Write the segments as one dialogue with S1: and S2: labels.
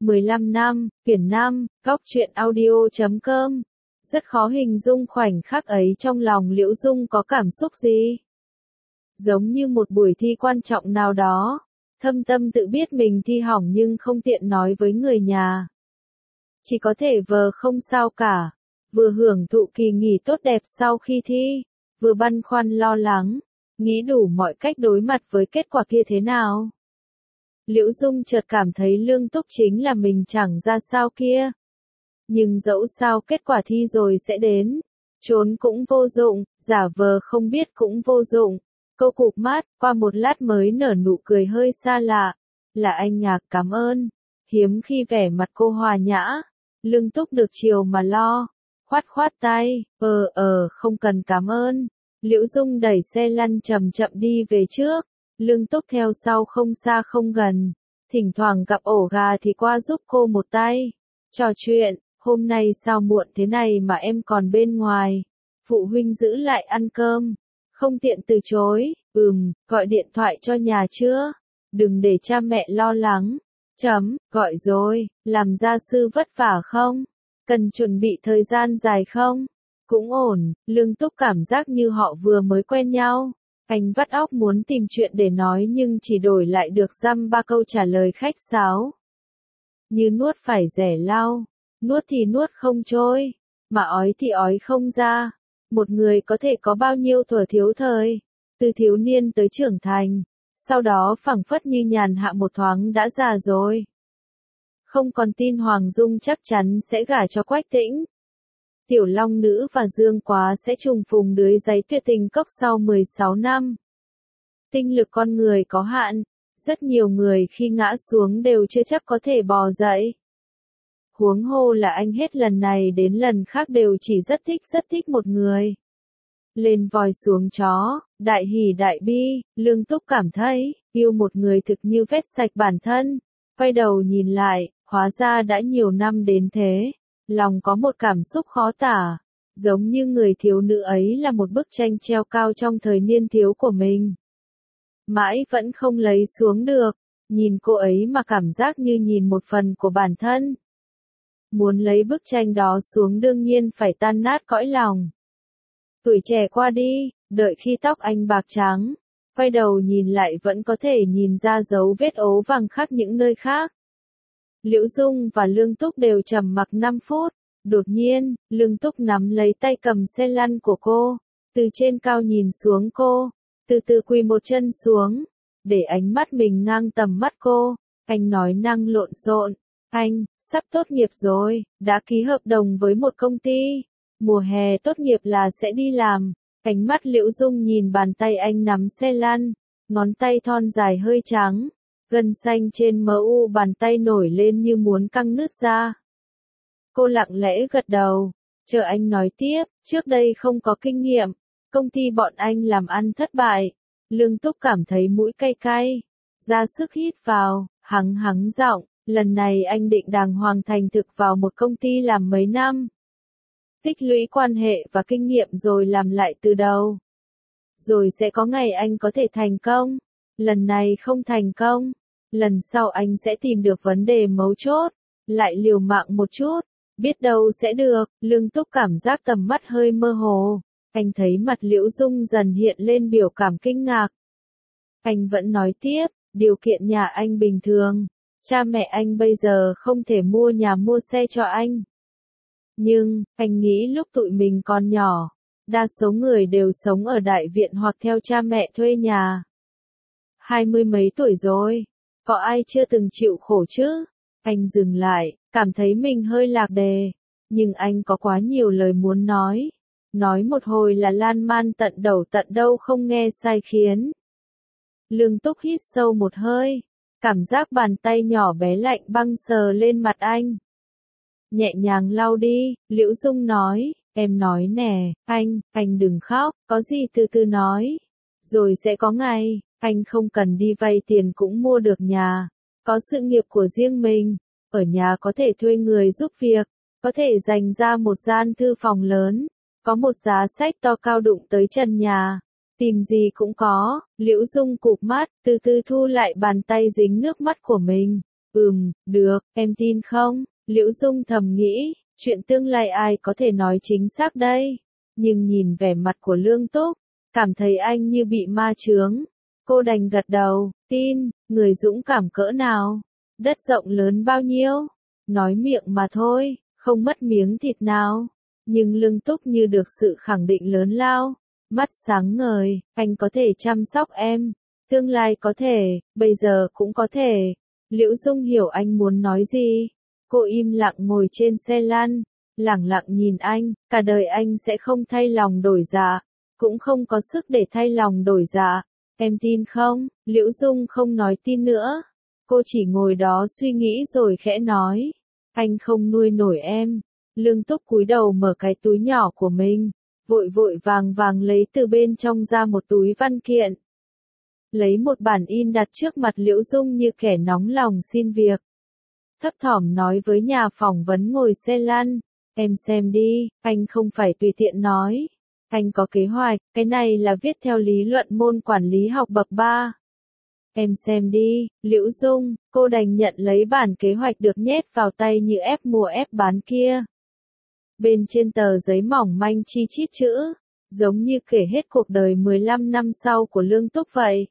S1: 15 năm, quyển 5, góc truyện audio.com. Rất khó hình dung khoảnh khắc ấy trong lòng Liễu Dung có cảm xúc gì. Giống như một buổi thi quan trọng nào đó, thâm tâm tự biết mình thi hỏng nhưng không tiện nói với người nhà. Chỉ có thể vờ không sao cả, vừa hưởng thụ kỳ nghỉ tốt đẹp sau khi thi, vừa băn khoăn lo lắng, nghĩ đủ mọi cách đối mặt với kết quả kia thế nào. Liễu Dung chợt cảm thấy Lương Túc chính là mình chẳng ra sao kia. Nhưng dẫu sao kết quả thi rồi sẽ đến, trốn cũng vô dụng, giả vờ không biết cũng vô dụng. Cô cụp mắt, qua một lát mới nở nụ cười hơi xa lạ. Là anh Ngạc, cảm ơn. Hiếm khi vẻ mặt cô hòa nhã. Lương Túc được chiều mà lo. Khoát khoát tay, không cần cảm ơn. Liễu Dung đẩy xe lăn chậm chậm đi về trước. Lương Túc theo sau không xa không gần. Thỉnh thoảng gặp ổ gà thì qua giúp cô một tay. Trò chuyện, hôm nay sao muộn thế này mà em còn bên ngoài. Phụ huynh giữ lại ăn cơm. Không tiện từ chối, gọi điện thoại cho nhà chưa? Đừng để cha mẹ lo lắng. Gọi rồi, làm gia sư vất vả không? Cần chuẩn bị thời gian dài không? Cũng ổn, Lương Túc cảm giác như họ vừa mới quen nhau. Anh vắt óc muốn tìm chuyện để nói nhưng chỉ đổi lại được dăm ba câu trả lời khách sáo. Như nuốt phải rẻ lau, nuốt thì nuốt không trôi, mà ói thì ói không ra. Một người có thể có bao nhiêu thuở thiếu thời, từ thiếu niên tới trưởng thành, sau đó phảng phất như nhàn hạ một thoáng đã già rồi. Không còn tin Hoàng Dung chắc chắn sẽ gả cho Quách Tĩnh. Tiểu Long Nữ và Dương Quá sẽ trùng phùng dưới giấy tuyệt tình cốc sau 16 năm. Tinh lực con người có hạn, rất nhiều người khi ngã xuống đều chưa chắc có thể bò dậy. Huống hồ là anh hết lần này đến lần khác đều chỉ rất thích một người. Lên voi xuống chó, đại hỉ đại bi, Lương Túc cảm thấy, yêu một người thực như vét sạch bản thân. Quay đầu nhìn lại, hóa ra đã nhiều năm đến thế. Lòng có một cảm xúc khó tả, giống như người thiếu nữ ấy là một bức tranh treo cao trong thời niên thiếu của mình. Mãi vẫn không lấy xuống được, nhìn cô ấy mà cảm giác như nhìn một phần của bản thân. Muốn lấy bức tranh đó xuống đương nhiên phải tan nát cõi lòng. Tuổi trẻ qua đi, đợi khi tóc anh bạc trắng, quay đầu nhìn lại vẫn có thể nhìn ra dấu vết ố vàng khác những nơi khác. Liễu Dung và Lương Túc đều trầm mặc 5 phút, đột nhiên, Lương Túc nắm lấy tay cầm xe lăn của cô, từ trên cao nhìn xuống cô, từ từ quỳ một chân xuống, để ánh mắt mình ngang tầm mắt cô. Anh nói năng lộn xộn, anh, sắp tốt nghiệp rồi, đã ký hợp đồng với một công ty, mùa hè tốt nghiệp là sẽ đi làm. Ánh mắt Liễu Dung nhìn bàn tay anh nắm xe lăn, ngón tay thon dài hơi trắng, gân xanh trên mu bàn tay nổi lên như muốn căng nứt ra. Cô lặng lẽ gật đầu, chờ anh nói tiếp, trước đây không có kinh nghiệm, công ty bọn anh làm ăn thất bại. Lương Túc cảm thấy mũi cay cay, ra sức hít vào, hắng giọng, lần này anh định đàng hoàng thành thực vào một công ty làm mấy năm. Tích lũy quan hệ và kinh nghiệm rồi làm lại từ đầu. Rồi sẽ có ngày anh có thể thành công. Lần này không thành công, lần sau anh sẽ tìm được vấn đề mấu chốt, lại liều mạng một chút, biết đâu sẽ được. Lương Túc cảm giác tầm mắt hơi mơ hồ, anh thấy mặt Liễu Dung dần hiện lên biểu cảm kinh ngạc. Anh vẫn nói tiếp, điều kiện nhà anh bình thường, cha mẹ anh bây giờ không thể mua nhà mua xe cho anh. Nhưng, anh nghĩ lúc tụi mình còn nhỏ, đa số người đều sống ở đại viện hoặc theo cha mẹ thuê nhà. 20 mấy tuổi rồi, có ai chưa từng chịu khổ chứ? Anh dừng lại, cảm thấy mình hơi lạc đề, nhưng anh có quá nhiều lời muốn nói một hồi là lan man tận đầu tận đâu không nghe sai khiến. Lương Túc hít sâu một hơi, cảm giác bàn tay nhỏ bé lạnh băng sờ lên mặt anh. Nhẹ nhàng lau đi, Liễu Dung nói, em nói nè, anh đừng khóc, có gì từ từ nói. Rồi sẽ có ngày, anh không cần đi vay tiền cũng mua được nhà, có sự nghiệp của riêng mình, ở nhà có thể thuê người giúp việc, có thể dành ra một gian thư phòng lớn, có một giá sách to cao đụng tới trần nhà. Tìm gì cũng có. Liễu Dung cụp mắt, từ từ thu lại bàn tay dính nước mắt của mình. Được, em tin không? Liễu Dung thầm nghĩ, chuyện tương lai ai có thể nói chính xác đây? Nhưng nhìn vẻ mặt của Lương Túc, cảm thấy anh như bị ma chướng. Cô đành gật đầu, tin, người dũng cảm cỡ nào? Đất rộng lớn bao nhiêu? Nói miệng mà thôi, không mất miếng thịt nào. Nhưng Lương Túc như được sự khẳng định lớn lao, mắt sáng ngời, anh có thể chăm sóc em. Tương lai có thể, bây giờ cũng có thể. Liễu Dung hiểu anh muốn nói gì. Cô im lặng ngồi trên xe lăn, lẳng lặng nhìn anh, cả đời anh sẽ không thay lòng đổi dạ, cũng không có sức để thay lòng đổi dạ. Em tin không? Liễu Dung không nói tin nữa. Cô chỉ ngồi đó suy nghĩ rồi khẽ nói. Anh không nuôi nổi em. Lương Túc cúi đầu mở cái túi nhỏ của mình, vội vội vàng vàng lấy từ bên trong ra một túi văn kiện. Lấy một bản in đặt trước mặt Liễu Dung như kẻ nóng lòng xin việc. Thấp thỏm nói với nhà phỏng vấn ngồi xe lăn. Em xem đi, anh không phải tùy tiện nói. Anh có kế hoạch, cái này là viết theo lý luận môn quản lý học bậc 3. Em xem đi, Liễu Dung, cô đành nhận lấy bản kế hoạch được nhét vào tay như ép mua ép bán kia. Bên trên tờ giấy mỏng manh chi chít chữ, giống như kể hết cuộc đời 15 năm sau của Lương Túc vậy.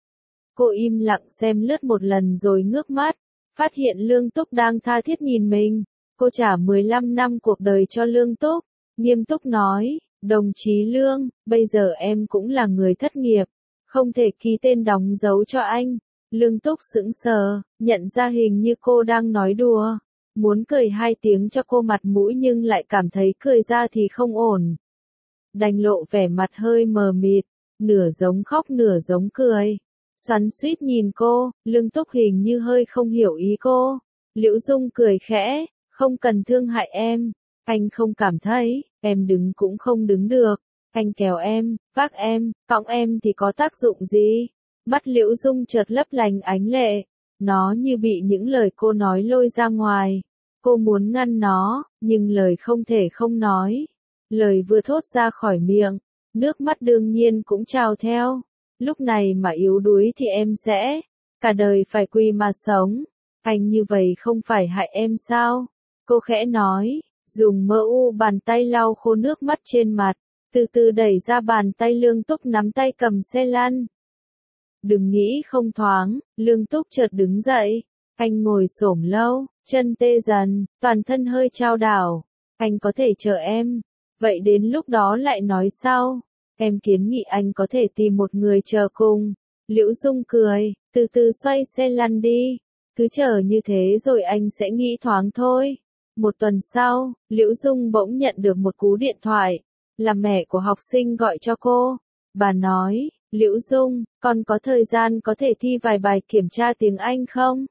S1: Cô im lặng xem lướt một lần rồi ngước mắt, phát hiện Lương Túc đang tha thiết nhìn mình. Cô trả 15 năm cuộc đời cho Lương Túc, nghiêm túc nói, đồng chí Lương, bây giờ em cũng là người thất nghiệp, không thể ký tên đóng dấu cho anh. Lương Túc sững sờ, nhận ra hình như cô đang nói đùa. Muốn cười hai tiếng cho cô mặt mũi nhưng lại cảm thấy cười ra thì không ổn. Đành lộ vẻ mặt hơi mờ mịt, nửa giống khóc nửa giống cười. Xoắn xuýt nhìn cô, Lương Túc hình như hơi không hiểu ý cô. Liễu Dung cười khẽ, không cần thương hại em. Anh không cảm thấy, em đứng cũng không đứng được. Anh kéo em, vác em, cõng em thì có tác dụng gì? Mắt Liễu Dung chợt lấp lánh ánh lệ. Nó như bị những lời cô nói lôi ra ngoài. Cô muốn ngăn nó, nhưng lời không thể không nói. Lời vừa thốt ra khỏi miệng, nước mắt đương nhiên cũng trào theo. Lúc này mà yếu đuối thì em sẽ, cả đời phải quỳ mà sống. Anh như vậy không phải hại em sao? Cô khẽ nói, dùng mỡ u bàn tay lau khô nước mắt trên mặt, từ từ đẩy ra bàn tay Lương Túc nắm tay cầm xe lăn. Đừng nghĩ không thoáng, Lương Túc chợt đứng dậy. Anh ngồi xổm lâu, chân tê dần, toàn thân hơi chao đảo. Anh có thể chờ em. Vậy đến lúc đó lại nói sau. Em kiến nghị anh có thể tìm một người chờ cùng. Liễu Dung cười, từ từ xoay xe lăn đi. Cứ chờ như thế rồi anh sẽ nghĩ thoáng thôi. Một tuần sau, Liễu Dung bỗng nhận được một cú điện thoại. Là mẹ của học sinh gọi cho cô. Bà nói, Liễu Dung, con có thời gian có thể thi vài bài kiểm tra tiếng Anh không?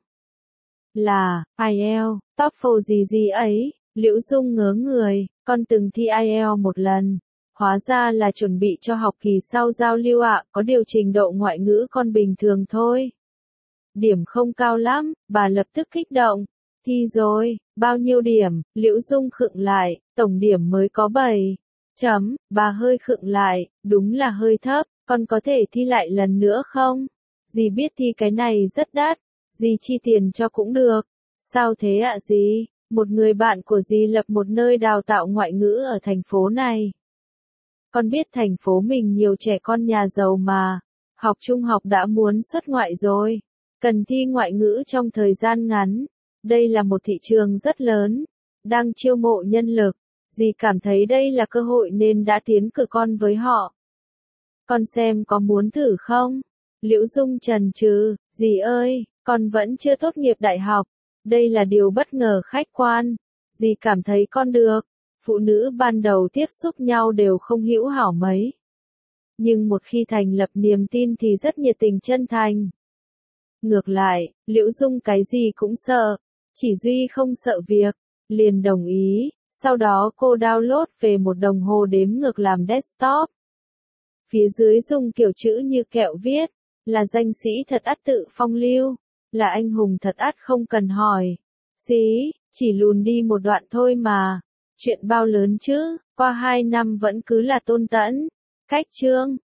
S1: Là, IELTS, TOEFL gì gì ấy. Liễu Dung ngớ người, con từng thi IELTS một lần. Hóa ra là chuẩn bị cho học kỳ sau giao lưu ạ, có điều trình độ ngoại ngữ con bình thường thôi. Điểm không cao lắm, bà lập tức kích động. Thi rồi, bao nhiêu điểm? Liễu Dung khựng lại, tổng điểm mới có 7. Chấm, bà hơi khựng lại, đúng là hơi thấp, con có thể thi lại lần nữa không? Dì biết thi cái này rất đắt, dì chi tiền cho cũng được. Sao thế ạ dì? Một người bạn của dì lập một nơi đào tạo ngoại ngữ ở thành phố này. Con biết thành phố mình nhiều trẻ con nhà giàu mà, học trung học đã muốn xuất ngoại rồi, cần thi ngoại ngữ trong thời gian ngắn. Đây là một thị trường rất lớn, đang chiêu mộ nhân lực, dì cảm thấy đây là cơ hội nên đã tiến cử con với họ. Con xem có muốn thử không? Liễu Dung chần chừ, dì ơi, con vẫn chưa tốt nghiệp đại học, đây là điều bất ngờ khách quan, dì cảm thấy con được. Phụ nữ ban đầu tiếp xúc nhau đều không hữu hảo mấy. Nhưng một khi thành lập niềm tin thì rất nhiệt tình chân thành. Ngược lại, Liễu Dung cái gì cũng sợ, chỉ duy không sợ việc, liền đồng ý. Sau đó cô download về một đồng hồ đếm ngược làm desktop. Phía dưới dùng kiểu chữ như kẹo viết, là danh sĩ thật ắt tự phong lưu, là anh hùng thật ắt không cần hỏi. Xí, chỉ lùn đi một đoạn thôi mà. Chuyện bao lớn chứ, qua 2 năm vẫn cứ là Tôn Tẫn. Cách chương